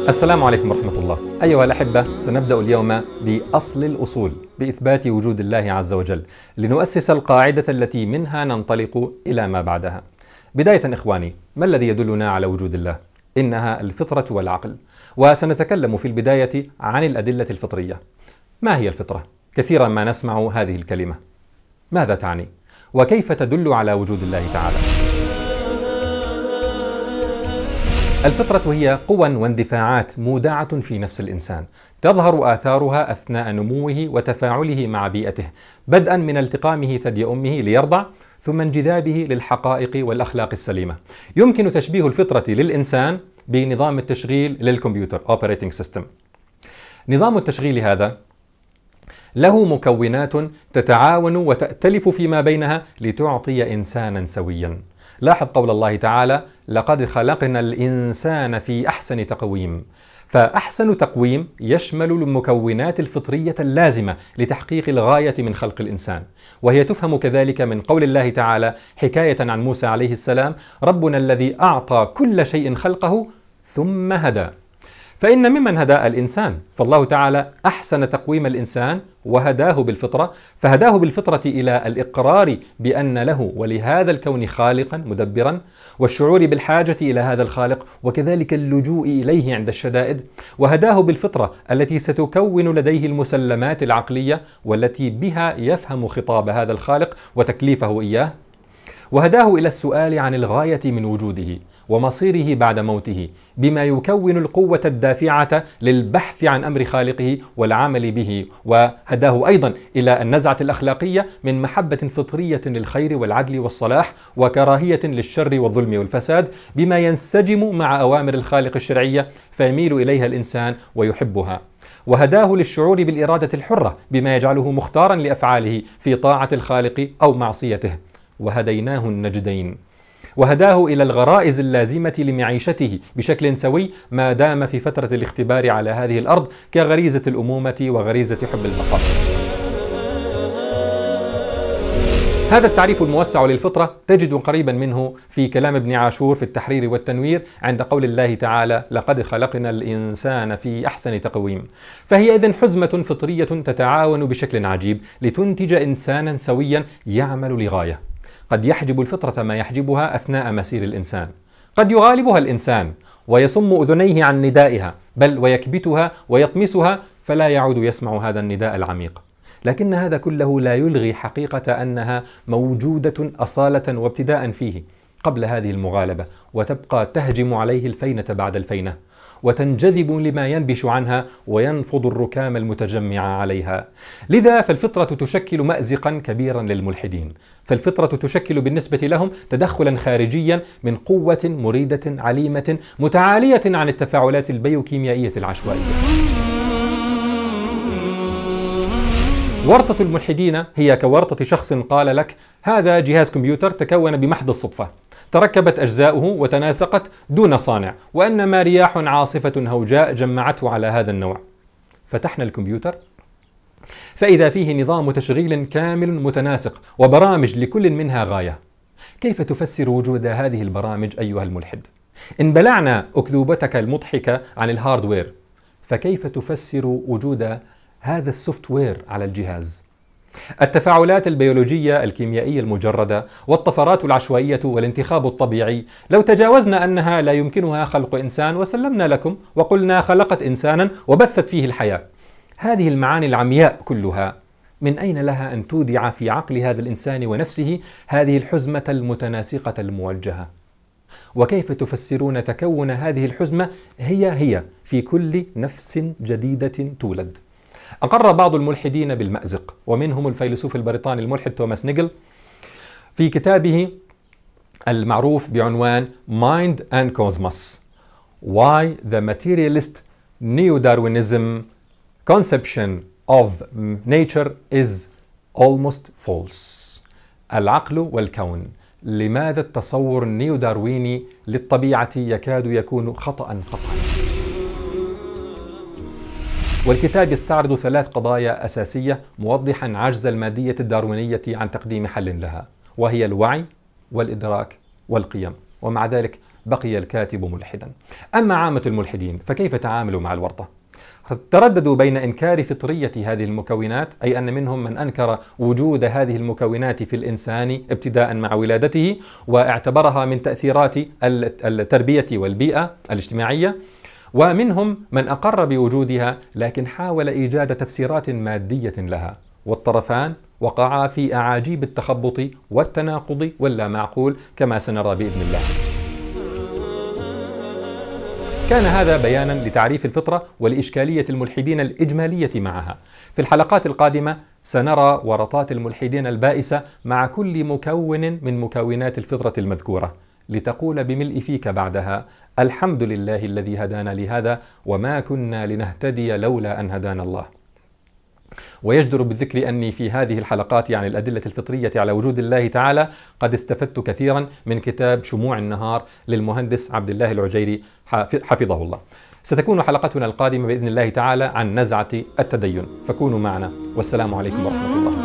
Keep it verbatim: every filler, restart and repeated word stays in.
السلام عليكم ورحمة الله. أيها الأحبة، سنبدأ اليوم بأصل الأصول بإثبات وجود الله عز وجل لنؤسس القاعدة التي منها ننطلق إلى ما بعدها. بداية إخواني، ما الذي يدلنا على وجود الله؟ إنها الفطرة والعقل، وسنتكلم في البداية عن الأدلة الفطرية. ما هي الفطرة؟ كثيرا ما نسمع هذه الكلمة، ماذا تعني؟ وكيف تدل على وجود الله تعالى؟ الفطرة هي قوى واندفاعات مودعة في نفس الإنسان، تظهر آثارها أثناء نموه وتفاعله مع بيئته، بدءا من التقامه ثدي أمه ليرضع، ثم انجذابه للحقائق والأخلاق السليمة. يمكن تشبيه الفطرة للإنسان بنظام التشغيل للكمبيوتر Operating System. نظام التشغيل هذا له مكونات تتعاون وتأتلف فيما بينها لتعطي إنسانا سويا. لاحظ قول الله تعالى: لقد خلقنا الإنسان في أحسن تقويم. فأحسن تقويم يشمل المكونات الفطرية اللازمة لتحقيق الغاية من خلق الإنسان، وهي تفهم كذلك من قول الله تعالى حكاية عن موسى عليه السلام: ربنا الذي أعطى كل شيء خلقه ثم هدى. فإن ممن هدى الإنسان، فالله تعالى أحسن تقويم الإنسان وهداه بالفطرة، فهداه بالفطرة إلى الإقرار بأن له ولهذا الكون خالقا مدبرا، والشعور بالحاجة إلى هذا الخالق، وكذلك اللجوء إليه عند الشدائد. وهداه بالفطرة التي ستكون لديه المسلمات العقلية والتي بها يفهم خطاب هذا الخالق وتكليفه إياه. وهداه إلى السؤال عن الغاية من وجوده ومصيره بعد موته، بما يكون القوة الدافعة للبحث عن أمر خالقه والعمل به. وهداه أيضا إلى النزعة الأخلاقية من محبة فطرية للخير والعدل والصلاح، وكراهية للشر والظلم والفساد، بما ينسجم مع أوامر الخالق الشرعية فيميل إليها الإنسان ويحبها. وهداه للشعور بالإرادة الحرة، بما يجعله مختارا لأفعاله في طاعة الخالق أو معصيته. وهديناه النجدين. وهداه إلى الغرائز اللازمة لمعيشته بشكل سوي ما دام في فترة الاختبار على هذه الأرض، كغريزة الأمومة وغريزة حب البقاء. هذا التعريف الموسع للفطرة تجد قريبا منه في كلام ابن عاشور في التحرير والتنوير عند قول الله تعالى: لقد خلقنا الإنسان في أحسن تقويم. فهي إذن حزمة فطرية تتعاون بشكل عجيب لتنتج إنسانا سويا يعمل لغاية. قد يحجب الفطرة ما يحجبها أثناء مسير الإنسان، قد يغالبها الإنسان ويصم أذنيه عن ندائها، بل ويكبتها ويطمسها فلا يعود يسمع هذا النداء العميق. لكن هذا كله لا يلغي حقيقة أنها موجودة أصالة وابتداء فيه قبل هذه المغالبة، وتبقى تهجم عليه الفينة بعد الفينة، وتنجذب لما ينبش عنها وينفض الركام المتجمع عليها. لذا فالفطرة تشكل مأزقا كبيرا للملحدين، فالفطرة تشكل بالنسبة لهم تدخلا خارجيا من قوة مريدة عليمة متعالية عن التفاعلات البيوكيميائية العشوائية. ورطة الملحدين هي كورطة شخص قال لك: هذا جهاز كمبيوتر تكون بمحض الصدفة، تركبت أجزاؤه وتناسقت دون صانع، وأنما رياح عاصفة هوجاء جمعته على هذا النوع. فتحنا الكمبيوتر فإذا فيه نظام تشغيل كامل متناسق وبرامج لكل منها غاية. كيف تفسر وجود هذه البرامج أيها الملحد؟ إن بلعنا أكذوبتك المضحكة عن الهاردوير، فكيف تفسر وجود هذا السوفت وير على الجهاز؟ التفاعلات البيولوجية الكيميائية المجردة والطفرات العشوائية والانتخاب الطبيعي، لو تجاوزنا أنها لا يمكنها خلق إنسان وسلمنا لكم وقلنا خلقت إنسانا وبثت فيه الحياة، هذه المعاني العمياء كلها من أين لها أن تودع في عقل هذا الإنسان ونفسه هذه الحزمة المتناسقة الموجهة؟ وكيف تفسرون تكون هذه الحزمة هي هي في كل نفس جديدة تولد؟ أقر بعض الملحدين بالمأزق، ومنهم الفيلسوف البريطاني الملحد توماس نيجل في كتابه المعروف بعنوان Mind and Cosmos: Why the Materialist Neo-Darwinism Conception of Nature is Almost False. العقل والكون، لماذا التصور النيو-دارويني للطبيعة يكاد يكون خطأ قطعا؟ والكتاب يستعرض ثلاث قضايا أساسية موضحا عجز المادية الداروينية عن تقديم حل لها، وهي الوعي والإدراك والقيم. ومع ذلك بقي الكاتب ملحدا. أما عامة الملحدين فكيف تعاملوا مع الورطة؟ ترددوا بين إنكار فطرية هذه المكونات، أي أن منهم من أنكر وجود هذه المكونات في الإنسان ابتداء مع ولادته واعتبرها من تأثيرات التربية والبيئة الاجتماعية، ومنهم من أقر بوجودها لكن حاول إيجاد تفسيرات مادية لها، والطرفان وقعا في أعاجيب التخبط والتناقض واللا معقول كما سنرى بإذن الله. كان هذا بيانا لتعريف الفطرة ولإشكالية الملحدين الإجمالية معها. في الحلقات القادمة سنرى ورطات الملحدين البائسة مع كل مكون من مكونات الفطرة المذكورة، لتقول بملء فيك بعدها: الحمد لله الذي هدانا لهذا وما كنا لنهتدي لولا أن هدانا الله. ويجدر بالذكر أني في هذه الحلقات يعني الأدلة الفطرية على وجود الله تعالى قد استفدت كثيرا من كتاب شموع النهار للمهندس عبد الله العجيري حفظه الله. ستكون حلقتنا القادمة بإذن الله تعالى عن نزعة التدين، فكونوا معنا، والسلام عليكم ورحمة الله.